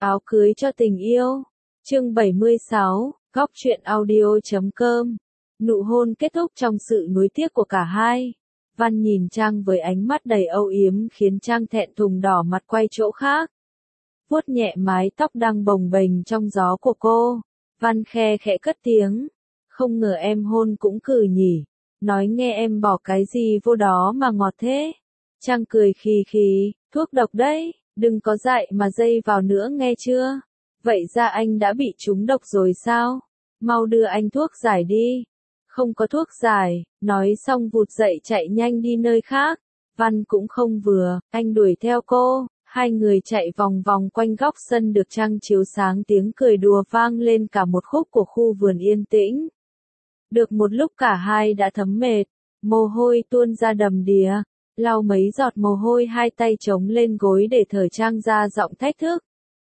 Áo cưới cho tình yêu. Chương 76, góc truyện audio.com. Nụ hôn kết thúc trong sự nuối tiếc của cả hai. Văn nhìn Trang với ánh mắt đầy âu yếm khiến Trang thẹn thùng đỏ mặt quay chỗ khác. Vuốt nhẹ mái tóc đang bồng bềnh trong gió của cô. Văn khe khẽ cất tiếng. Không ngờ em hôn cũng cừ nhỉ. Nói nghe em bỏ cái gì vô đó mà ngọt thế. Trang cười khì khì, thuốc độc đấy, đừng có dại mà dây vào nữa nghe chưa. Vậy ra anh đã bị trúng độc rồi sao? Mau đưa anh thuốc giải đi. Không có thuốc giải, nói xong vụt dậy chạy nhanh đi nơi khác. Văn cũng không vừa, anh đuổi theo cô. Hai người chạy vòng vòng quanh góc sân được trăng chiếu sáng, tiếng cười đùa vang lên cả một khúc của khu vườn yên tĩnh. Được một lúc cả hai đã thấm mệt, mồ hôi tuôn ra đầm đìa, lau mấy giọt mồ hôi hai tay chống lên gối để thở Trang ra giọng thách thức.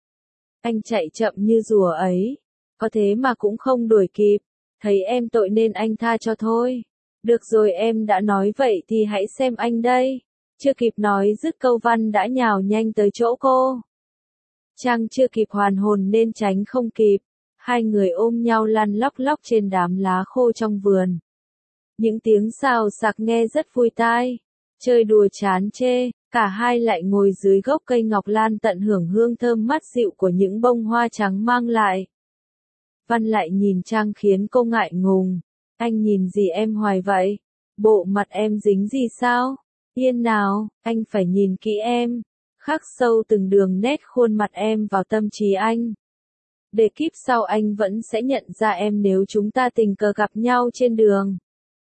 Anh chạy chậm như rùa ấy, có thế mà cũng không đuổi kịp, thấy em tội nên anh tha cho thôi. Được rồi em đã nói vậy thì hãy xem anh đây. Chưa kịp nói dứt câu Văn đã nhào nhanh tới chỗ cô. Trang chưa kịp hoàn hồn nên tránh không kịp. Hai người ôm nhau lăn lóc lóc trên đám lá khô trong vườn. Những tiếng xào xạc nghe rất vui tai. Chơi đùa chán chê, cả hai lại ngồi dưới gốc cây ngọc lan tận hưởng hương thơm mát dịu của những bông hoa trắng mang lại. Văn lại nhìn Trang khiến cô ngại ngùng. Anh nhìn gì em hoài vậy? Bộ mặt em dính gì sao? Yên nào, anh phải nhìn kỹ em. Khắc sâu từng đường nét khuôn mặt em vào tâm trí anh. Để kiếp sau anh vẫn sẽ nhận ra em nếu chúng ta tình cờ gặp nhau trên đường.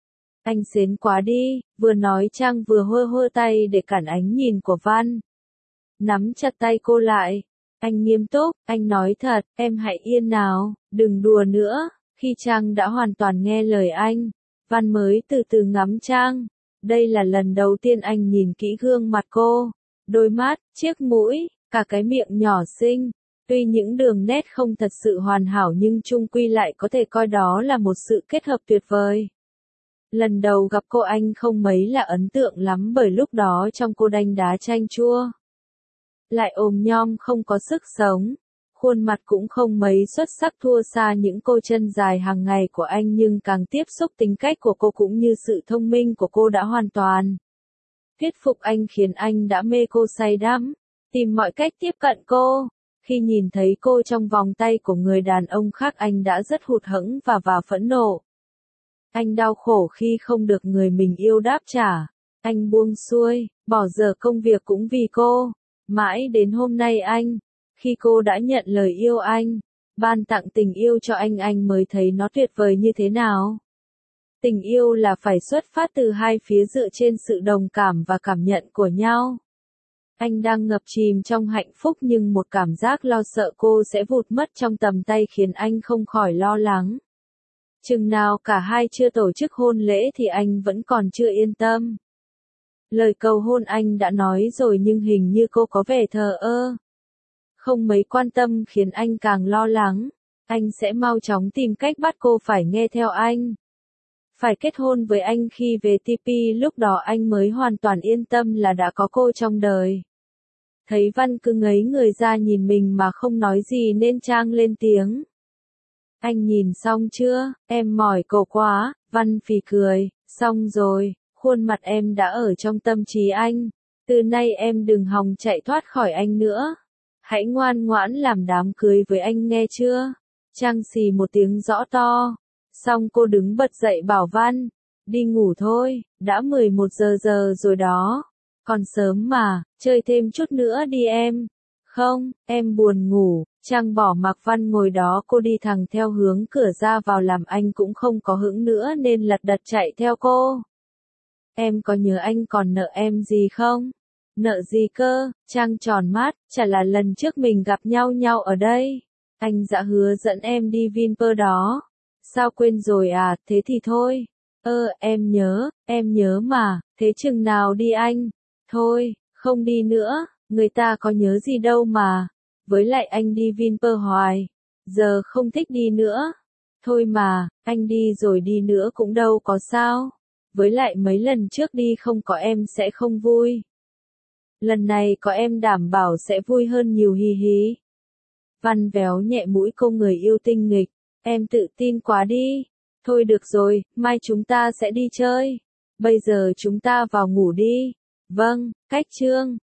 Anh xến quá đi, vừa nói Trang vừa hơ hơ tay để cản ánh nhìn của Văn. Nắm chặt tay cô lại. Anh nghiêm túc, anh nói thật, em hãy yên nào, đừng đùa nữa. Khi Trang đã hoàn toàn nghe lời anh, Văn mới từ từ ngắm Trang. Đây là lần đầu tiên anh nhìn kỹ gương mặt cô. Đôi mắt, chiếc mũi, cả cái miệng nhỏ xinh. Tuy những đường nét không thật sự hoàn hảo nhưng chung quy lại có thể coi đó là một sự kết hợp tuyệt vời. Lần đầu gặp cô anh không mấy là ấn tượng lắm bởi lúc đó trong cô đanh đá chanh chua. Lại ồm nhom không có sức sống. Khuôn mặt cũng không mấy xuất sắc thua xa những cô chân dài hàng ngày của anh nhưng càng tiếp xúc tính cách của cô cũng như sự thông minh của cô đã hoàn toàn thuyết phục anh khiến anh đã mê cô say đắm, tìm mọi cách tiếp cận cô. Khi nhìn thấy cô trong vòng tay của người đàn ông khác anh đã rất hụt hẫng và phẫn nộ. Anh đau khổ khi không được người mình yêu đáp trả. Anh buông xuôi, bỏ dở công việc cũng vì cô. Mãi đến hôm nay khi cô đã nhận lời yêu anh, ban tặng tình yêu cho anh mới thấy nó tuyệt vời như thế nào. Tình yêu là phải xuất phát từ hai phía dựa trên sự đồng cảm và cảm nhận của nhau. Anh đang ngập chìm trong hạnh phúc nhưng một cảm giác lo sợ cô sẽ vụt mất trong tầm tay khiến anh không khỏi lo lắng. Chừng nào cả hai chưa tổ chức hôn lễ thì anh vẫn còn chưa yên tâm. Lời cầu hôn anh đã nói rồi nhưng hình như cô có vẻ thờ ơ. Không mấy quan tâm khiến anh càng lo lắng. Anh sẽ mau chóng tìm cách bắt cô phải nghe theo anh. Phải kết hôn với anh khi về TP lúc đó anh mới hoàn toàn yên tâm là đã có cô trong đời. Thấy Văn cứ ngấy người ra nhìn mình mà không nói gì nên Trang lên tiếng. Anh nhìn xong chưa, em mỏi cổ quá, Văn phì cười, xong rồi, khuôn mặt em đã ở trong tâm trí anh. Từ nay em đừng hòng chạy thoát khỏi anh nữa. Hãy ngoan ngoãn làm đám cưới với anh nghe chưa? Trang xì một tiếng rõ to. Xong cô đứng bật dậy bảo Văn, đi ngủ thôi, đã 11 giờ rồi đó. Còn sớm mà, chơi thêm chút nữa đi em. Không, em buồn ngủ. Trang bỏ mặc Văn ngồi đó, cô đi thẳng theo hướng cửa ra vào làm anh cũng không có hứng nữa nên lật đật chạy theo cô. Em có nhớ anh còn nợ em gì không? Nợ gì cơ? Trang tròn mắt, chả là lần trước mình gặp nhau ở đây. Anh đã hứa dẫn em đi Vinpearl đó. Sao quên rồi à, thế thì thôi. Em nhớ mà, thế chừng nào đi anh? Thôi, không đi nữa, người ta có nhớ gì đâu mà. Với lại anh đi Vinpearl hoài, giờ không thích đi nữa. Thôi mà, anh đi rồi đi nữa cũng đâu có sao. Với lại mấy lần trước đi không có em sẽ không vui. Lần này có em đảm bảo sẽ vui hơn nhiều hì hì. Văn véo nhẹ mũi cô người yêu tinh nghịch. Em tự tin quá đi. Thôi được rồi, mai chúng ta sẽ đi chơi. Bây giờ chúng ta vào ngủ đi. Vâng, cách Trương.